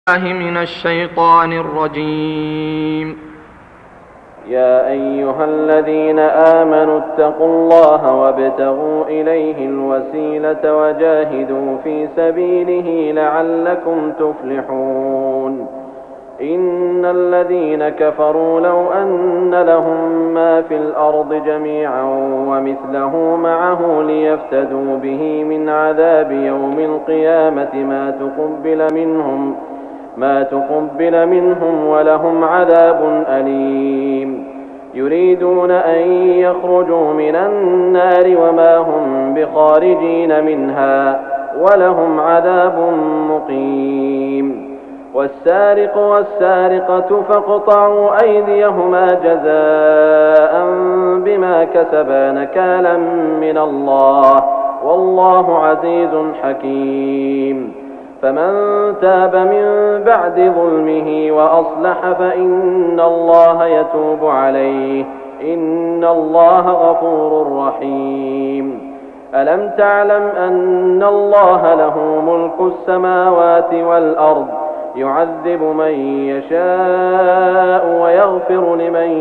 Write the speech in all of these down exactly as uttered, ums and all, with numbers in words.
الله من الشيطان الرجيم. يا أيها الذين آمنوا اتقوا الله وابتغوا إليه الوسيلة وجاهدوا في سبيله لعلكم تفلحون. إن الذين كفروا لو أن لهم ما في الأرض جميعا ومثله معه ليفتدوا به من عذاب يوم القيامة ما تقبل منهم ما تقبل منهم ولهم عذاب أليم. يريدون أن يخرجوا من النار وما هم بخارجين منها ولهم عذاب مقيم. والسارق والسارقة فاقطعوا أيديهما جزاء بما كسبا نكالا من الله والله عزيز حكيم. فمن تاب من بعد ظلمه وأصلح فإن الله يتوب عليه إن الله غفور رحيم. ألم تعلم أن الله له ملك السماوات والأرض يعذب من يشاء ويغفر لمن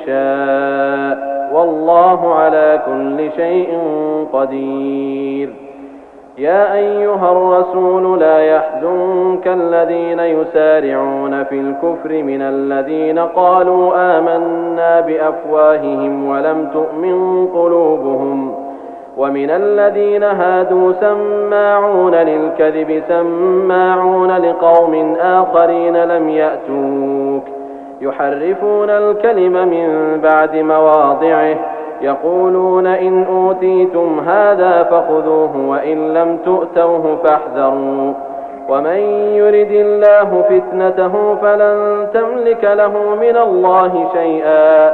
يشاء والله على كل شيء قدير. يا أيها الرسول لا يحزنك الذين يسارعون في الكفر من الذين قالوا آمنا بأفواههم ولم تؤمن قلوبهم ومن الذين هادوا سماعون للكذب سماعون لقوم آخرين لم يأتوك يحرفون الكلم من بعد مواضعه يقولون إن أوتيتم هذا فخذوه وإن لم تؤتوه فاحذروا ومن يرد الله فتنته فلن تملك له من الله شيئا.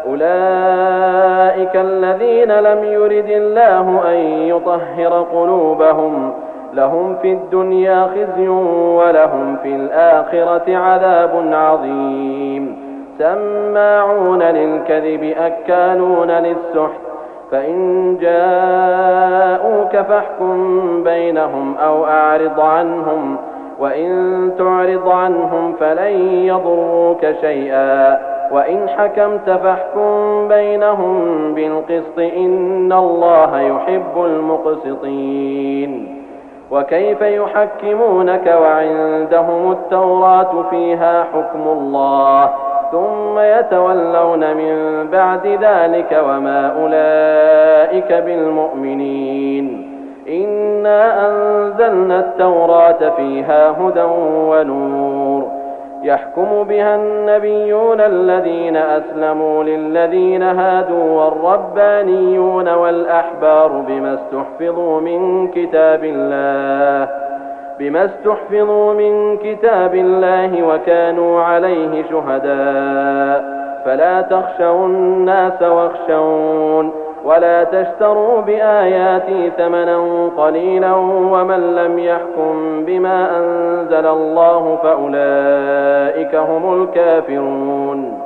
أولئك الذين لم يرد الله أن يطهر قلوبهم لهم في الدنيا خزي ولهم في الآخرة عذاب عظيم. سماعون للكذب أكالون للسحت فإن جاءوك فاحكم بينهم أو أعرض عنهم وإن تعرض عنهم فلن يضروك شيئا وإن حكمت فاحكم بينهم بالقسط إن الله يحب المقسطين. وكيف يحكمونك وعندهم التوراة فيها حكم الله ثم يتولون من بعد ذلك وما أولئك بالمؤمنين. إنا أنزلنا التوراة فيها هدى ونور يحكم بها النبيون الذين أسلموا للذين هادوا والربانيون والأحبار بما استحفظوا من كتاب الله بما استحفظوا من كتاب الله وكانوا عليه شهداء فلا تخشوا الناس واخشون ولا تشتروا بآياتي ثمنا قليلا ومن لم يحكم بما أنزل الله فأولئك هم الكافرون.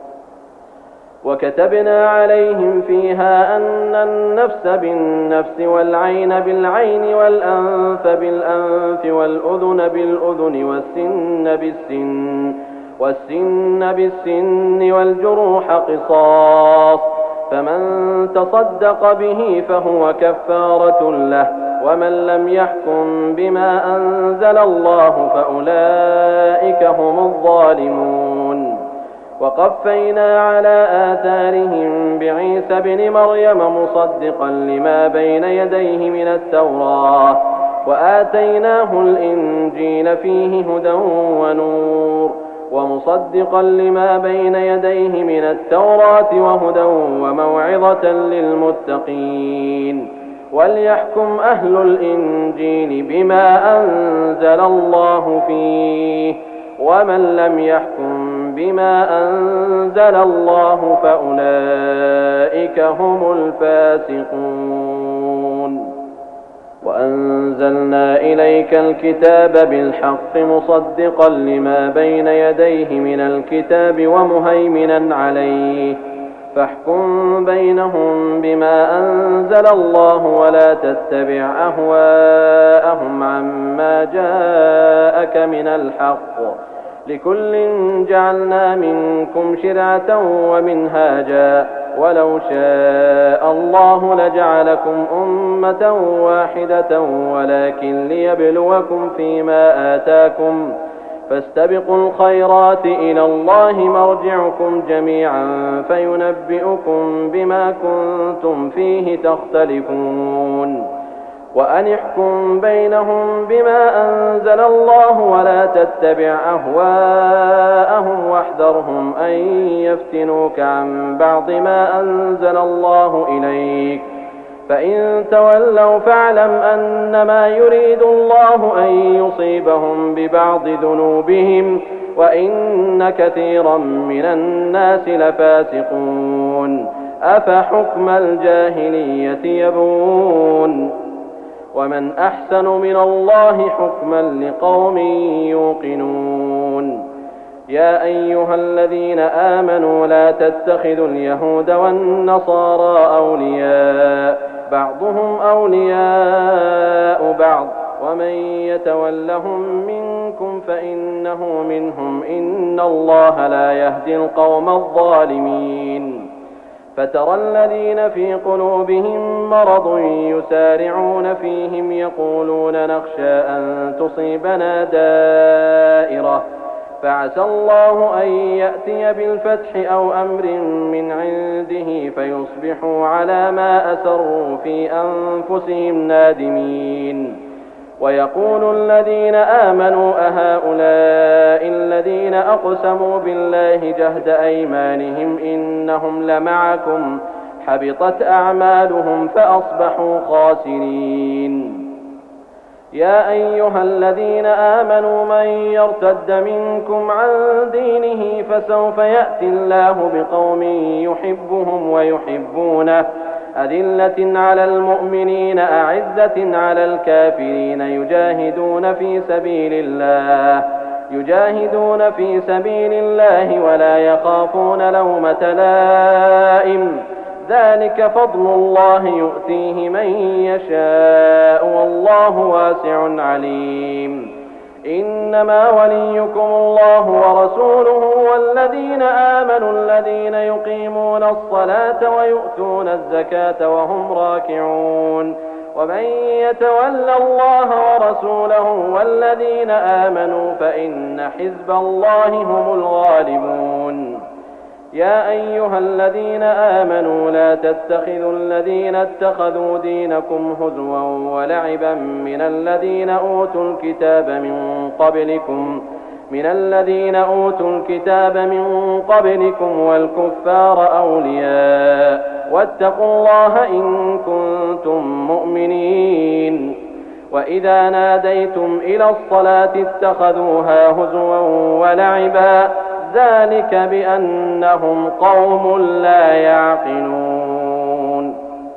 وكتبنا عليهم فيها أن النفس بالنفس والعين بالعين والأنف بالأنف والأذن بالأذن والسن بالسن والسن بالسن والجروح قصاص فمن تصدق به فهو كفارة له ومن لم يحكم بما أنزل الله فأولئك هم الظالمون. وقفينا على آثارهم بعيسى ابن مريم مصدقا لما بين يديه من التوراة وآتيناه الإنجيل فيه هدى ونور ومصدقا لما بين يديه من التوراة وهدى وموعظة للمتقين. وليحكم أهل الإنجيل بما أنزل الله فيه ومن لم يحكم بما أنزل الله فأولئك هم الفاسقون. وأنزلنا إليك الكتاب بالحق مصدقا لما بين يديه من الكتاب ومهيمنا عليه فاحكم بينهم بما أنزل الله ولا تتبع أهواءهم عما جاءك من الحق، لكل جعلنا منكم شرعة ومنهاجا، ولو شاء الله لجعلكم أمة واحدة ولكن ليبلوكم فيما آتاكم، فاستبقوا الخيرات إلى الله مرجعكم جميعا فينبئكم بما كنتم فيه تختلفون. وأن احكم بينهم بما أنزل الله ولا تتبع أهواءهم واحذرهم أن يفتنوك عن بعض ما أنزل الله إليك، فإن تولوا فاعلم أنما يريد الله أن يصيبهم ببعض ذنوبهم وإن كثيرا من الناس لفاسقون. أفحكم الجاهلية يبغون ومن أحسن من الله حكما لقوم يوقنون. يا أيها الذين آمنوا لا تتخذوا اليهود والنصارى أولياء بعضهم أولياء بعض ومن يتولهم منكم فإنه منهم إن الله لا يهدي القوم الظالمين. فترى الذين في قلوبهم مرض يسارعون فيهم يقولون نخشى أن تصيبنا دائرة فعسى الله أن يأتي بالفتح أو أمر من عنده فيصبحوا على ما أسروا في أنفسهم نادمين. ويقول الذين آمنوا أهؤلاء الذين أقسموا بالله جهد أيمانهم إنهم لمعكم حبطت أعمالهم فأصبحوا خاسرين. يا أيها الذين آمنوا من يرتد منكم عن دينه فسوف يأتي الله بقوم يحبهم ويحبونه أذلة على المؤمنين أعزة على الكافرين يجاهدون في سبيل الله يجاهدون في سبيل الله ولا يخافون لومة لائم ذلك فضل الله يؤتيه من يشاء والله واسع عليم. إنما وليكم الله ورسوله والذين آمنوا الذين يقيمون الصلاة ويؤتون الزكاة وهم راكعون. ومن يتول الله ورسوله والذين آمنوا فإن حزب الله هم الغالبون. يا أيها الذين آمنوا لا تتخذوا الذين اتخذوا دينكم هزوا ولعبا من الذين أوتوا الكتاب من قبلكم من الذين أوتوا الكتاب من قبلكم والكفار أولياء واتقوا الله إن كنتم مؤمنين. وإذا ناديتم إلى الصلاة اتخذوها هزوا ولعبا ذلك بأنهم قوم لا يعقلون.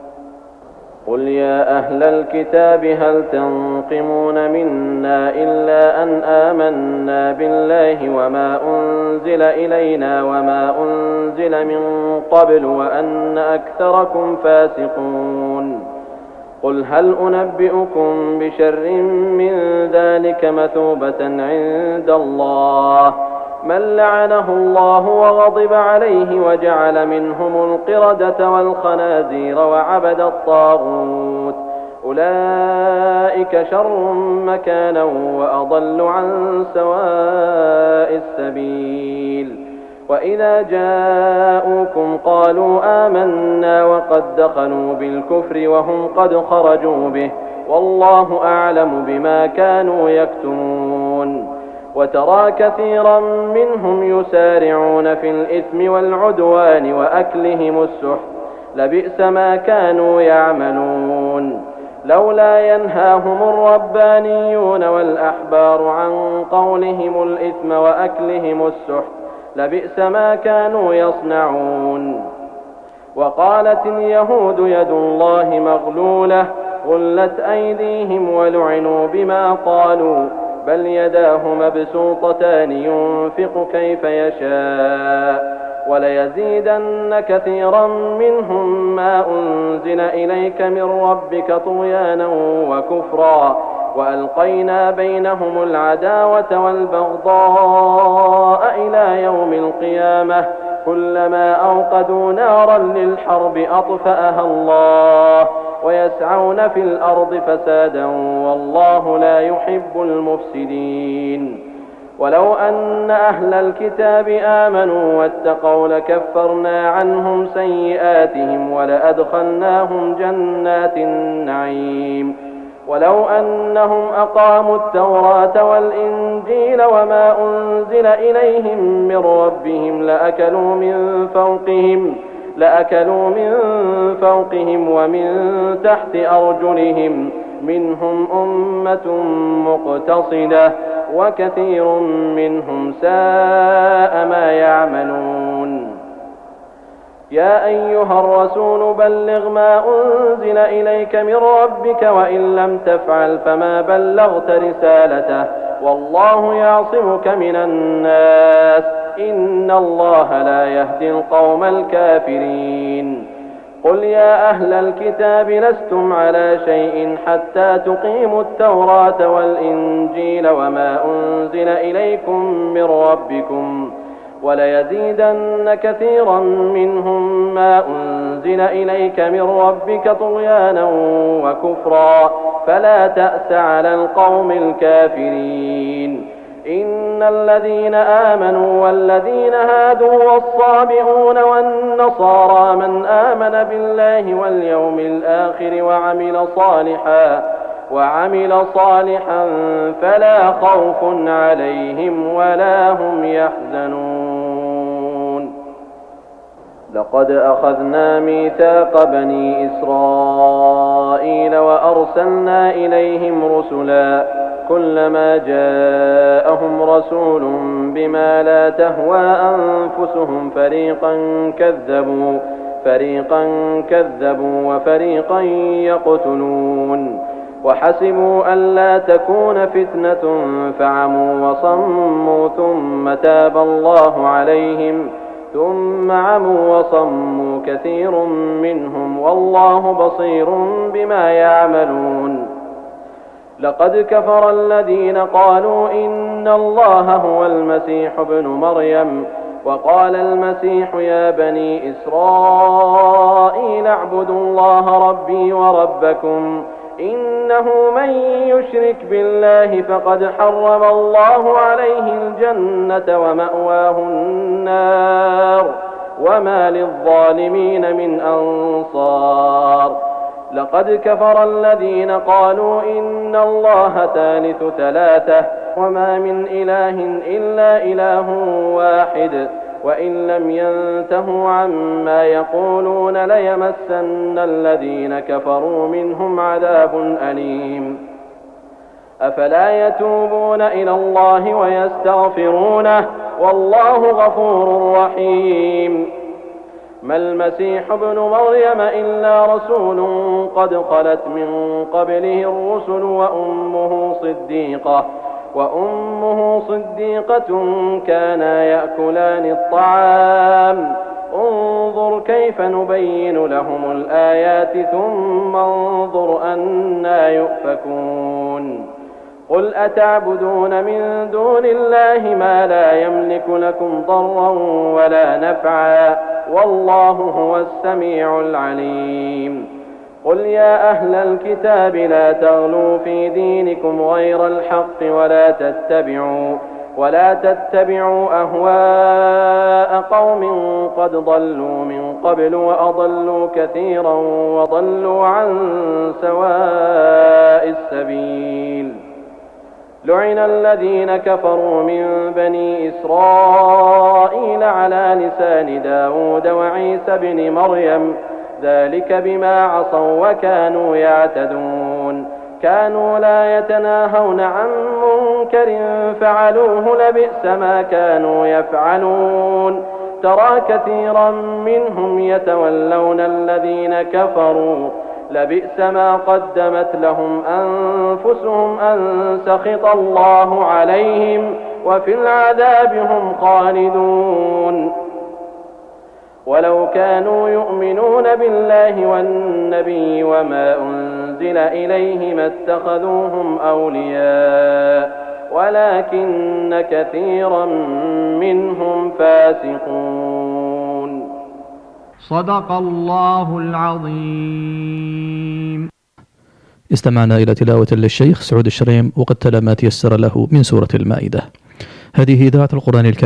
قل يا أهل الكتاب هل تنقمون منا إلا أن آمنا بالله وما أنزل إلينا وما أنزل من قبل وأن أكثركم فاسقون. قل هل أنبئكم بشر من ذلك مثوبة عند الله من لعنه الله وغضب عليه وجعل منهم القردة والخنازير وعبد الطاغوت أولئك شر مكانا وأضل عن سواء السبيل. وإذا جاءوكم قالوا آمنا وقد دخلوا بالكفر وهم قد خرجوا به والله أعلم بما كانوا يكتمون. وترى كثيرا منهم يسارعون في الإثم والعدوان وأكلهم السحت لبئس ما كانوا يعملون. لولا ينهاهم الربانيون والأحبار عن قولهم الإثم وأكلهم السحت لبئس ما كانوا يصنعون. وقالت اليهود يد الله مغلولة غلت أيديهم ولعنوا بما قالوا بل يداه مبسوطتان ينفق كيف يشاء وليزيدن كثيرا منهم ما أنزل إليك من ربك طغيانا وكفرا وألقينا بينهم العداوة والبغضاء إلى يوم القيامة كلما أوقدوا نارا للحرب أطفأها الله ويسعون في الأرض فسادا والله لا يحب المفسدين. ولو أن أهل الكتاب آمنوا واتقوا لكفرنا عنهم سيئاتهم ولأدخلناهم جنات النعيم ولو أنهم أقاموا التوراة والإنجيل وما أنزل إليهم من ربهم لأكلوا من فوقهم لأكلوا من فوقهم ومن تحت أرجلهم منهم أمة مقتصدة وكثير منهم ساء ما يعملون. يا أيها الرسول بلغ ما أنزل إليك من ربك وإن لم تفعل فما بلغت رسالته والله يعصمك من الناس إن الله لا يهدي القوم الكافرين. قل يا أهل الكتاب لستم على شيء حتى تقيموا التوراة والإنجيل وما أنزل إليكم من ربكم وليزيدن كثيرا منهم ما أنزل إليك من ربك طغيانا وكفرا فلا تأس على القوم الكافرين. إن الذين آمنوا والذين هادوا والصابئون والنصارى من آمن بالله واليوم الآخر وعمل صالحا وعمل صالحا فلا خوف عليهم ولا هم يحزنون. لقد أخذنا ميثاق بني إسرائيل وأرسلنا إليهم رسلا كلما جاءهم رسول بما لا تهوى أنفسهم فريقا كذبوا فريقا كذبوا وفريقا يقتلون وحسبوا ألا تكون فتنة فعموا وصموا ثم تاب الله عليهم ثم عموا وصموا كثير منهم والله بصير بما يعملون. لقد كفر الذين قالوا إن الله هو المسيح ابن مريم وقال المسيح يا بني إسرائيل اعبدوا الله ربي وربكم إنه من يشرك بالله فقد حرم الله عليه الجنة ومأواه النار وما للظالمين من أنصار. لقد كفر الذين قالوا إن الله ثالث ثلاثة وما من إله إلا إله واحد وإن لم ينتهوا عما يقولون ليمسن الذين كفروا منهم عذاب أليم. أفلا يتوبون إلى الله ويستغفرونه والله غفور رحيم. ما المسيح ابن مريم إلا رسول قد خلت من قبله الرسل وأمه صديقة وأمه صديقة كانا يأكلان الطعام انظر كيف نبين لهم الآيات ثم انظر أنى يؤفكون. قل أتعبدون من دون الله ما لا يملك لكم ضرا ولا نفعا والله هو السميع العليم. قل يا أهل الكتاب لا تغلوا في دينكم غير الحق ولا تتبعوا ولا تتبعوا أهواء قوم قد ضلوا من قبل وأضلوا كثيرا وضلوا عن سواء السبيل. لعن الذين كفروا من بني إسرائيل على لسان داود وعيسى بن مريم ذلك بما عصوا وكانوا يعتدون كانوا لا يتناهون عن منكر فعلوه لبئس ما كانوا يفعلون. ترى كثيرا منهم يتولون الذين كفروا لبئس ما قدمت لهم أنفسهم أن سخط الله عليهم وفي العذاب هم خالدون. ولو كانوا يؤمنون بالله والنبي وما أنزل إليه ما اتخذوهم أولياء ولكن كثيرا منهم فاسقون. صدق الله العظيم. استمعنا إلى تلاوة للشيخ سعود الشريم وقد تلا ما تيسر له من سورة المائدة. هذه إذاعة القرآن الكريم.